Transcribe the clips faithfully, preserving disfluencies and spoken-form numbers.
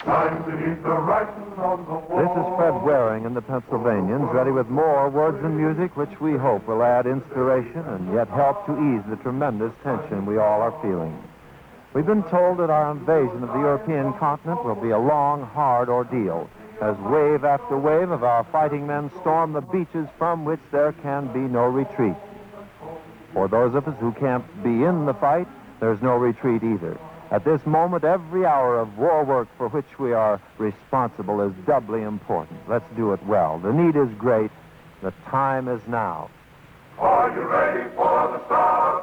Time to meet the writing on the wall. This is Fred Waring and the Pennsylvanians, ready with more words and music, which we hope will add inspiration and yet help to ease the tremendous tension we all are feeling. We've been told that our invasion of the European continent will be a long, hard ordeal, as wave after wave of our fighting men storm the beaches from which there can be no retreat. For those of us who can't be in the fight, there's no retreat either. At this moment, every hour of war work for which we are responsible is doubly important. Let's do it well. The need is great. The time is now. Are you ready for the start?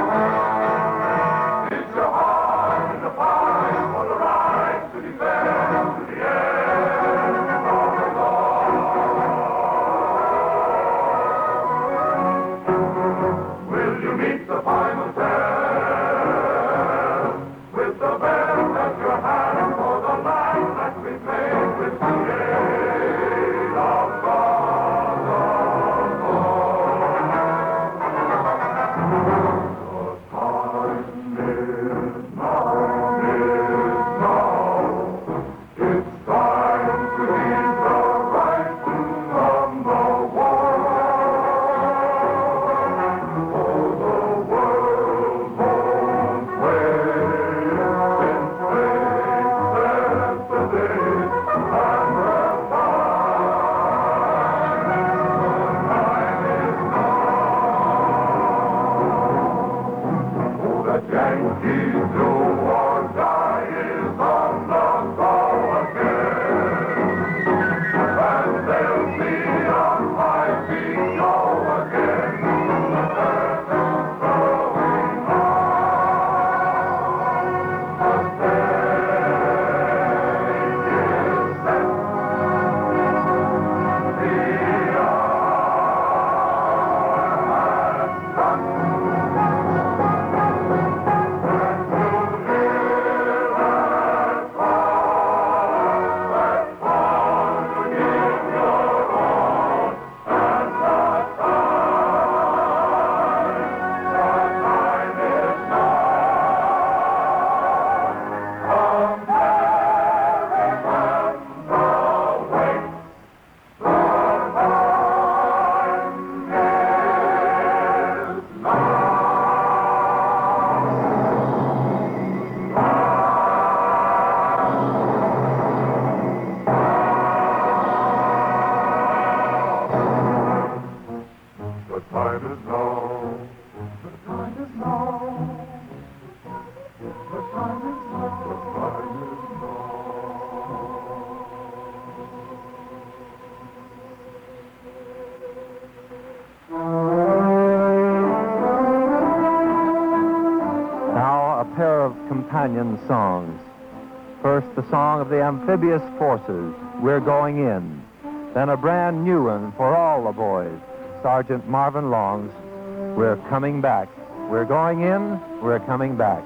It's your heart in the fight for the right to defend to the end of the law. Will you meet the final test with the best at your hand for the land that we made with the aid of God above? The time is now, is now. It's time to lead the right on the world. For the world won't wait since they set the date and the time. The time is now. Oh, the Yankees do or die is on the go again. And they'll be on my feet go again. The curtain's growing on. The stage is set. The hour has struck. The time is now. The time is now. The time is now. The time is Now, a pair of companion songs. First, the song of the amphibious forces, We're Going In. Then a brand new one for all the boys, Sergeant Marvin Long's We're Coming Back. We're going in, we're coming back.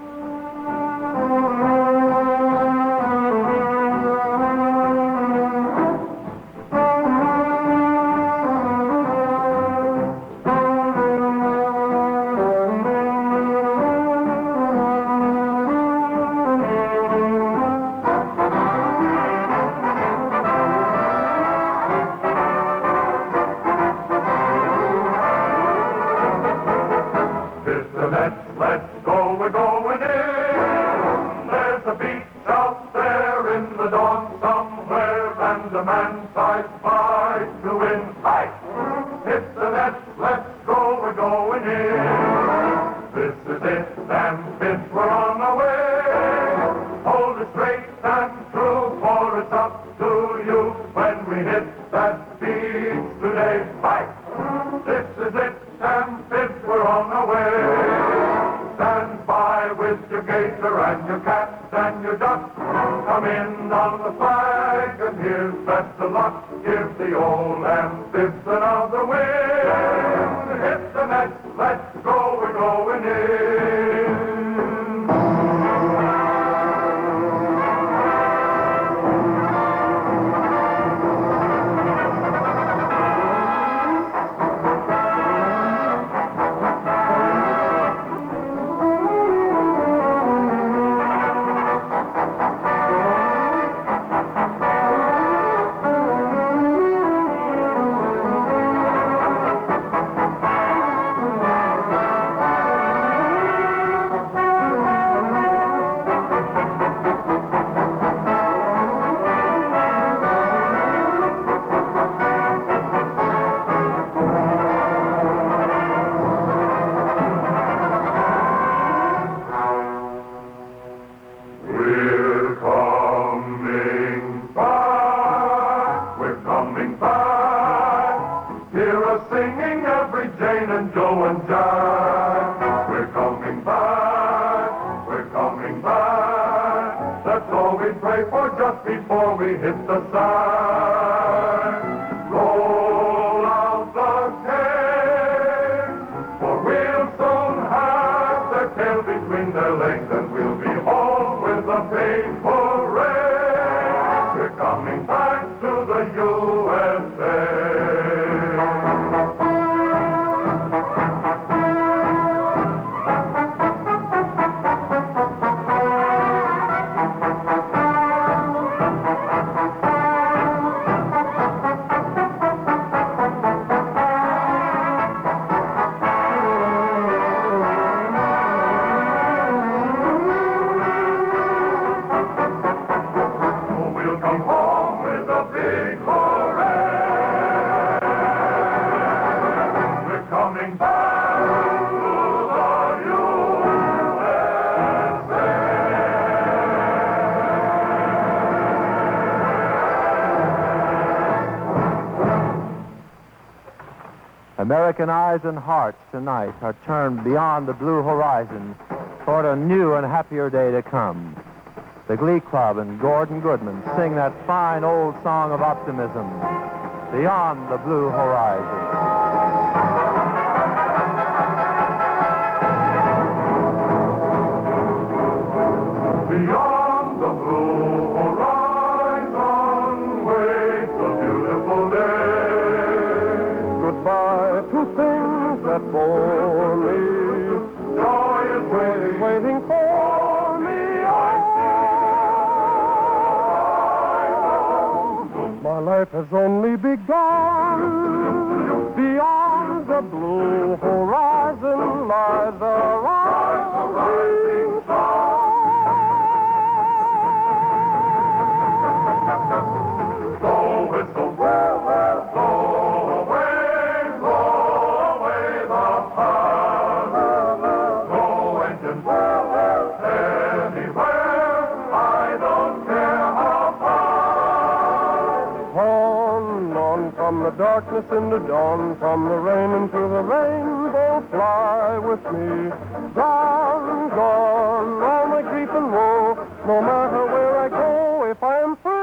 It's the Mets, let's go, we're going in. There's a beach out there in the dawn somewhere, and a man sides by to win. Fight! It's the Mets, let's go, we're going in. This is it, and Fitz, we're on our way. Hold it straight and true, for it's up to you when we hit that beach today. Fight! This is it, and Fitz, we're on our way. Stand by with your gaiter and your cat and your duck. Come in on the flag, and here's best of luck. Give the old Amphibians another win. Hit the net, let's go, we're going in. just before we hit the sand. Roll out the cage, for we'll soon have their tail between their legs, and we'll be home with a big hooray. We're coming back to the U S A. We'll come home with a big hooray. We're coming back to the U S A. American eyes and hearts tonight are turned beyond the blue horizon toward a new and happier day to come. The Glee Club and Gordon Goodman sing that fine old song of optimism, Beyond the Blue Horizon. Beyond the blue horizon waits a beautiful day. Goodbye to things that bore me. Joy is Waiting, waiting. waiting for me. My life has only begun. Beyond the blue horizon lies a rising So whistle, well, well, blow away, blow away the past. Go engine, well, well, anywhere, I don't care how far. On, on from the darkness into dawn, from the rain into the rainbow, fly with me. Gone, gone, all my grief and woe, no matter where I go, if I am free.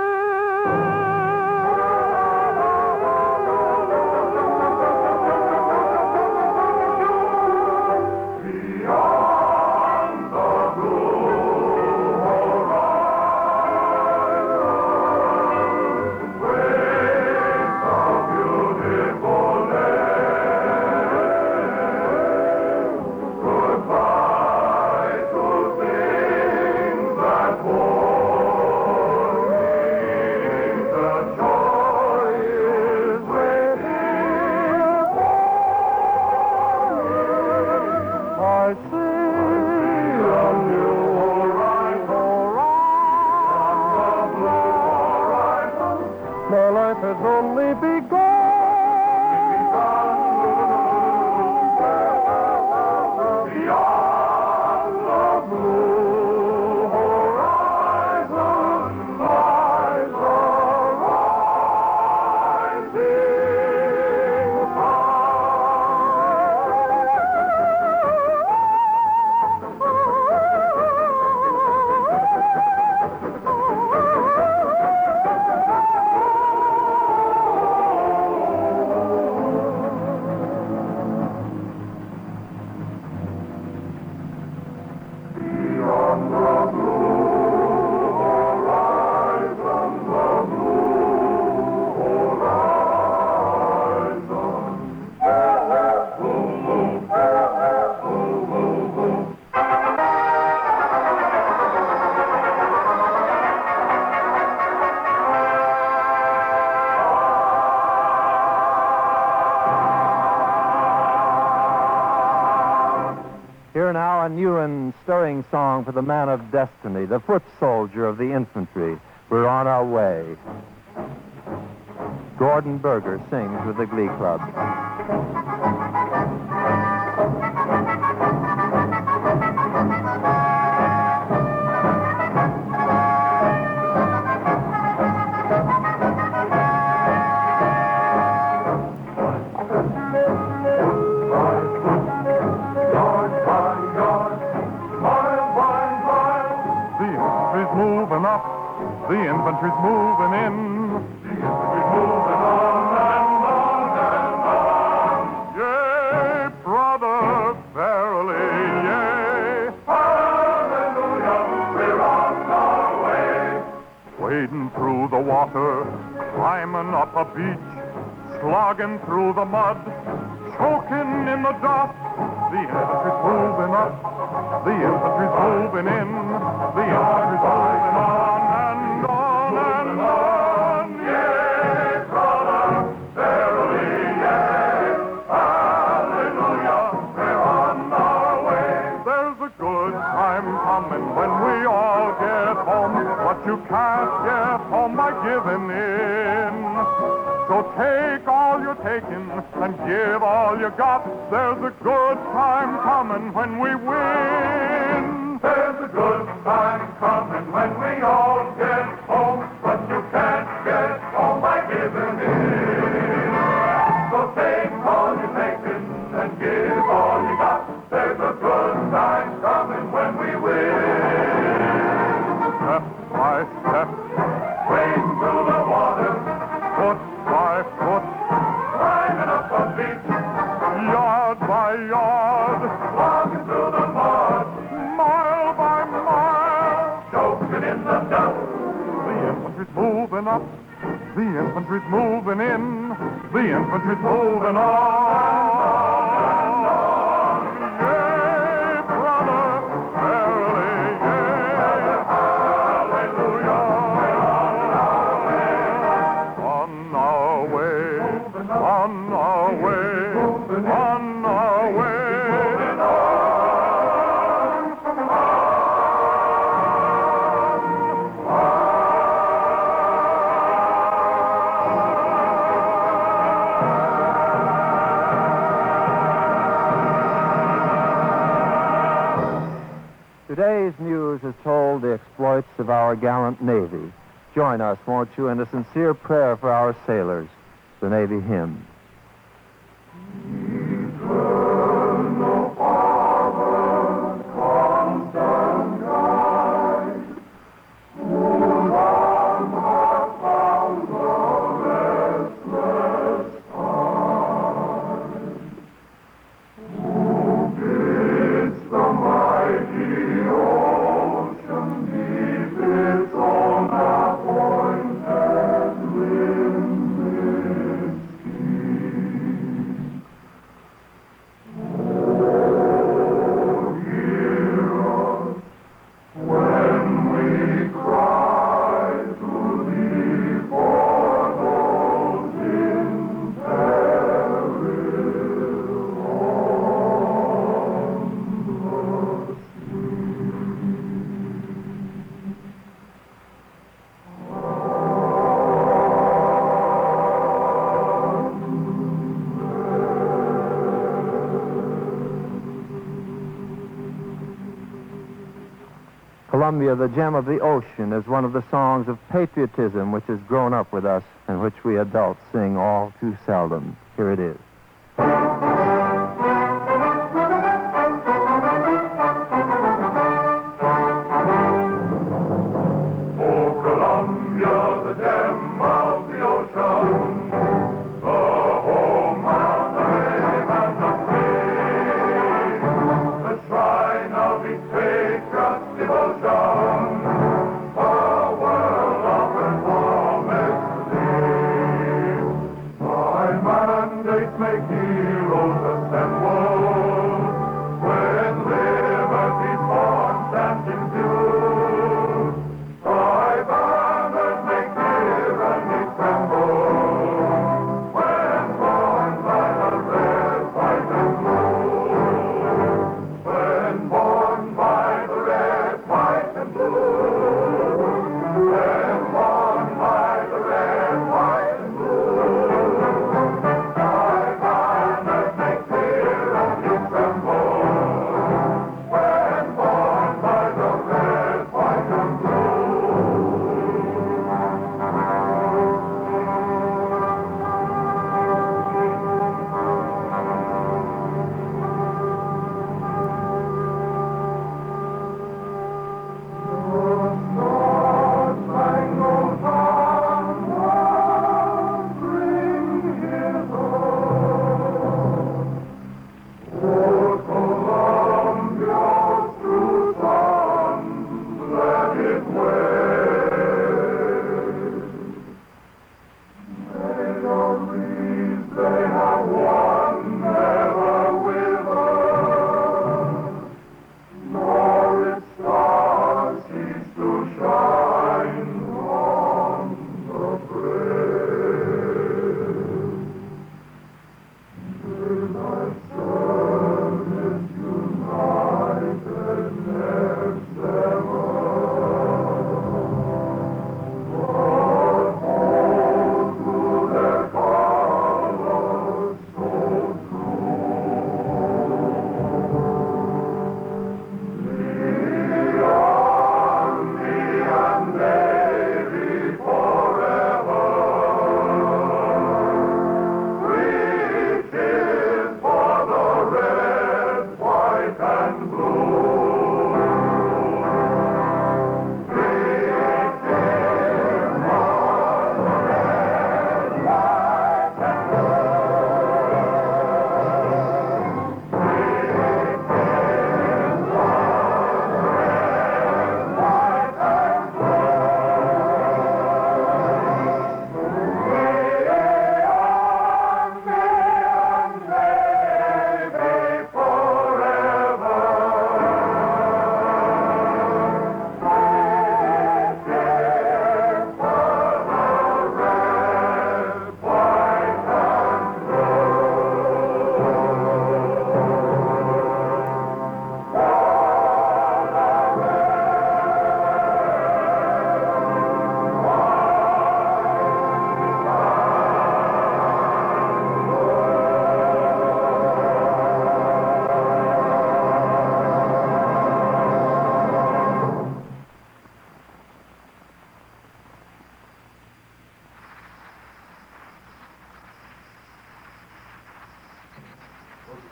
Beyond the blue horizon waits a beautiful day. Goodbye to things that bore me. The joy is waiting for me. I see a new horizon. My life has only begun. Beyond the blue horizon lies a rising Beyond the blue horizon, the blue horizon. Boom, boom, boom, boom, boom. Here now a new and stirring song for the man of destiny, the foot soldier of the infantry. We're on our way. Gordon Berger sings with the Glee Club. The infantry's moving in. The infantry's moving on and on and on. Yea, brother, verily, yea. Hallelujah, we're on our way. Wading through the water, climbing up a beach, slogging through the mud, choking in the dust. The infantry's moving up, the infantry's moving in, the infantry's moving on and on and on. Yea, brother, verily, yea. Hallelujah, we're on our way. There's a good time coming when we all get home, but you can't get home by giving in. So take all you're taking and give all you got. There's a good time coming when we win. There's a good time coming when we all get home, but you can't get home by giving in. So take all you're taking and give all you got. There's a good time coming when we win. Step by step, Wading through the water, foot by foot, climbing up a beach, yard by yard, walking through the mud, mile by mile. choking in the dust. The infantry's moving up, the infantry's moving in, the infantry's moving on. Yea, brother, verily, yea. Hallelujah, On our way, on our way, on our way. Today's news has told the exploits of our gallant Navy. Join us, won't you, in a sincere prayer for our sailors, the Navy hymn. Columbia, the Gem of the Ocean, is one of the songs of patriotism which has grown up with us and which we adults sing all too seldom. Here it is. Oh, Columbia, the gem of the ocean, the home of the brave and the free, the shrine of each patriot's devotion, the world offers homage to thee. Thy mandates may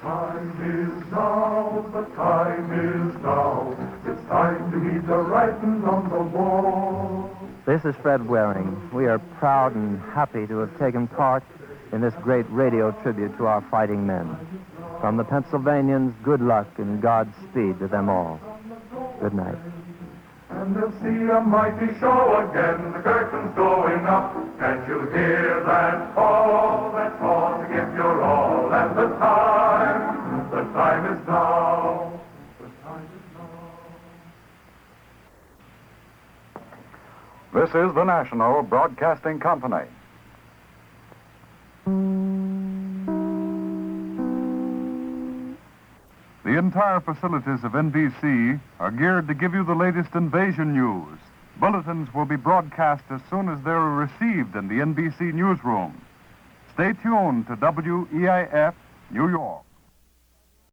Time is now, the time is now. It's time to heed the writings on the wall. This is Fred Waring. We are proud and happy to have taken part in this great radio tribute to our fighting men. From the Pennsylvanians, good luck and Godspeed to them all. Good night. And they'll see a mighty show again, the curtain's going up. Can't you hear that call, that call to give your all? And the time, the time is now. The time is now. This is the National Broadcasting Company. The entire facilities of N B C are geared to give you the latest invasion news. Bulletins will be broadcast as soon as they're received in the N B C newsroom. Stay tuned to W E I F, New York.